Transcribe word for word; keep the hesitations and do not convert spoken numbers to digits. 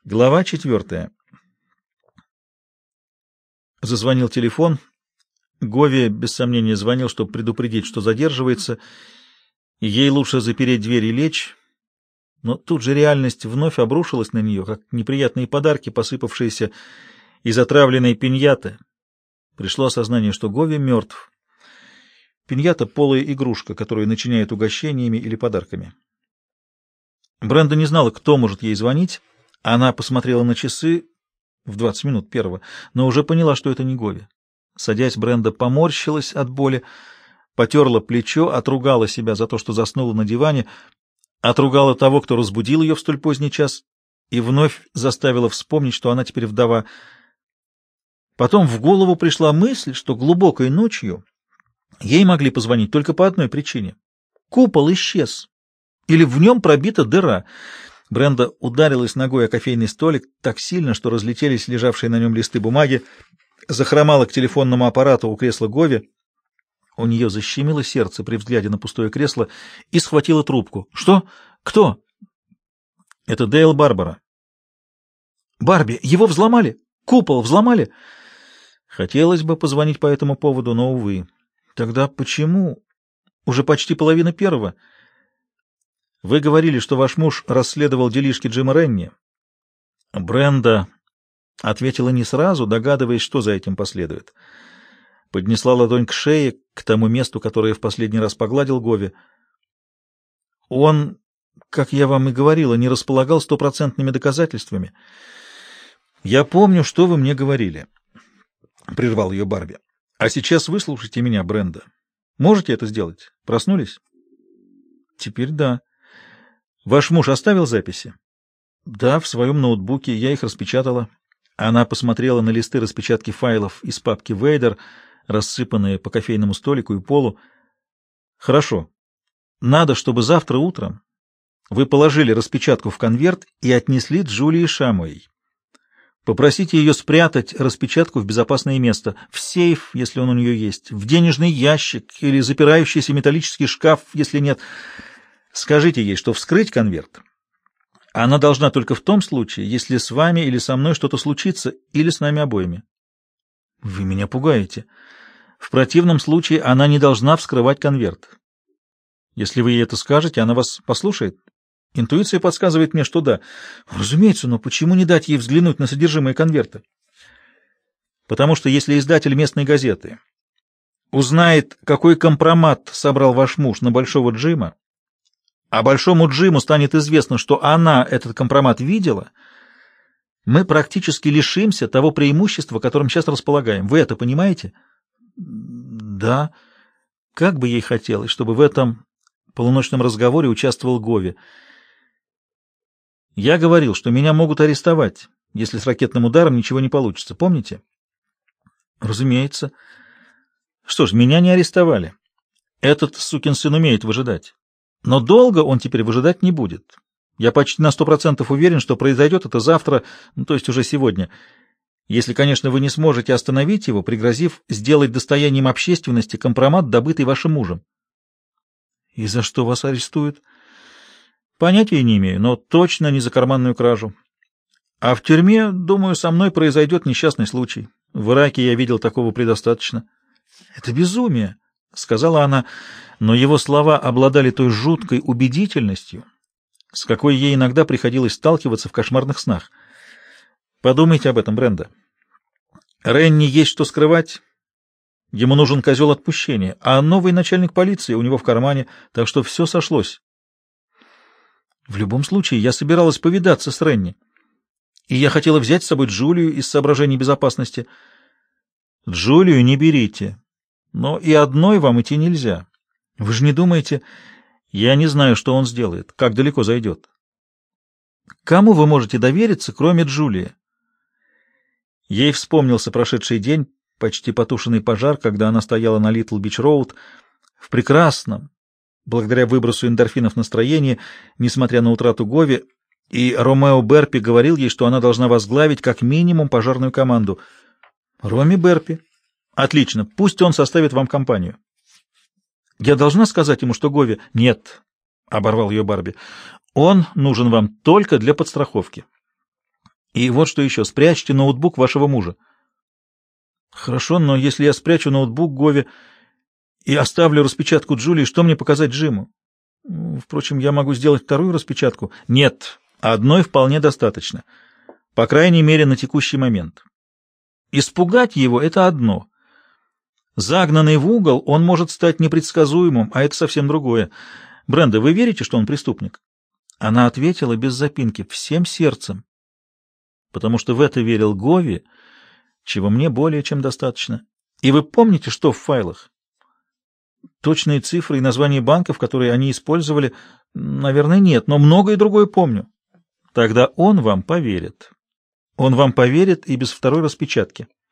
Глава четвертая. Зазвонил телефон. Гови, без сомнения, звонил, чтобы предупредить, что задерживается, и ей лучше запереть дверь и лечь. Но тут же реальность вновь обрушилась на нее, как неприятные подарки, посыпавшиеся из отравленной пиньяты. Пришло осознание, что Гови мертв. Пиньята — полая игрушка, которую начиняют угощениями или подарками. Бренда не знала, кто может ей звонить. Она посмотрела на часы в двадцать минут первого, но уже поняла, что это не Гови. Садясь, Бренда поморщилась от боли, потерла плечо, отругала себя за то, что заснула на диване, отругала того, кто разбудил ее в столь поздний час, и вновь заставила вспомнить, что она теперь вдова. Потом в голову пришла мысль, что глубокой ночью ей могли позвонить только по одной причине. Купол исчез, или в нем пробита дыра. Бренда ударилась ногой о кофейный столик так сильно, что разлетелись лежавшие на нем листы бумаги, захромала к телефонному аппарату у кресла Гови. У нее защемило сердце при взгляде на пустое кресло и схватила трубку. «Что? Кто?» «Это Дейл Барбара». «Барби, его взломали? Купол взломали?» Хотелось бы позвонить по этому поводу, но, увы. Тогда почему? Уже почти половина первого. Вы говорили, что ваш муж расследовал делишки Джима Ренни. Бренда ответила не сразу, догадываясь, что за этим последует. Поднесла ладонь к шее, к тому месту, которое в последний раз погладил Гови. Он, как я вам и говорила, не располагал стопроцентными доказательствами. Я помню, что вы мне говорили, — прервал ее Барби. А сейчас выслушайте меня, Бренда. Можете это сделать? Проснулись? Теперь да. Ваш муж оставил записи? Да, в своем ноутбуке. Я их распечатала. Она посмотрела на листы распечатки файлов из папки Вейдер, рассыпанные по кофейному столику и полу. Хорошо. Надо, чтобы завтра утром вы положили распечатку в конверт и отнесли Джулии Шамуэй. Попросите ее спрятать распечатку в безопасное место, в сейф, если он у нее есть, в денежный ящик или запирающийся металлический шкаф, если нет. Скажите ей, что вскрыть конверт она должна только в том случае, если с вами или со мной что-то случится, или с нами обоими. Вы меня пугаете. В противном случае она не должна вскрывать конверт. Если вы ей это скажете, она вас послушает? Интуиция подсказывает мне, что да. Разумеется, но почему не дать ей взглянуть на содержимое конверта? Потому что если издатель местной газеты узнает, какой компромат собрал ваш муж на Большого Джима, а Большому Джиму станет известно, что она этот компромат видела, мы практически лишимся того преимущества, которым сейчас располагаем. Вы это понимаете? Да. Как бы ей хотелось, чтобы в этом полуночном разговоре участвовал Гови. Я говорил, что меня могут арестовать, если с ракетным ударом ничего не получится. Помните? Разумеется. Что ж, меня не арестовали. Этот сукин сын умеет выжидать. Но долго он теперь выжидать не будет. Я почти на сто процентов уверен, что произойдет это завтра, ну, то есть уже сегодня. Если, конечно, вы не сможете остановить его, пригрозив сделать достоянием общественности компромат, добытый вашим мужем. И за что вас арестуют? Понятия не имею, но точно не за карманную кражу. А в тюрьме, думаю, со мной произойдет несчастный случай. В Ираке я видел такого предостаточно. Это безумие, — сказала она, но его слова обладали той жуткой убедительностью, с какой ей иногда приходилось сталкиваться в кошмарных снах. Подумайте об этом, Бренда. Ренни есть что скрывать. Ему нужен козел отпущения, а новый начальник полиции у него в кармане, так что все сошлось. В любом случае, я собиралась повидаться с Ренни, и я хотела взять с собой Джулию из соображений безопасности. Джулию не берите, но и одной вам идти нельзя. Вы же не думаете... Я не знаю, что он сделает, как далеко зайдет. Кому вы можете довериться, кроме Джулии? Ей вспомнился прошедший день, почти потушенный пожар, когда она стояла на Литл-Бич-Роуд в прекрасном, благодаря выбросу эндорфинов настроении, несмотря на утрату Гови, и Ромео Берпи говорил ей, что она должна возглавить как минимум пожарную команду. Роми Берпи. Отлично, пусть он составит вам компанию. Я должна сказать ему, что Гови... Нет, — оборвал ее Барби. Он нужен вам только для подстраховки. И вот что еще. Спрячьте ноутбук вашего мужа. Хорошо, но если я спрячу ноутбук Гови и оставлю распечатку Джулии, что мне показать Джиму? Впрочем, я могу сделать вторую распечатку. Нет, одной вполне достаточно. По крайней мере, на текущий момент. Испугать его — это одно. Загнанный в угол, он может стать непредсказуемым, а это совсем другое. Бренда, вы верите, что он преступник? Она ответила без запинки, всем сердцем. Потому что в это верил Гови, чего мне более чем достаточно. И вы помните, что в файлах? Точные цифры и названия банков, которые они использовали, наверное, нет, но многое другое помню. Тогда он вам поверит. Он вам поверит и без второй распечатки.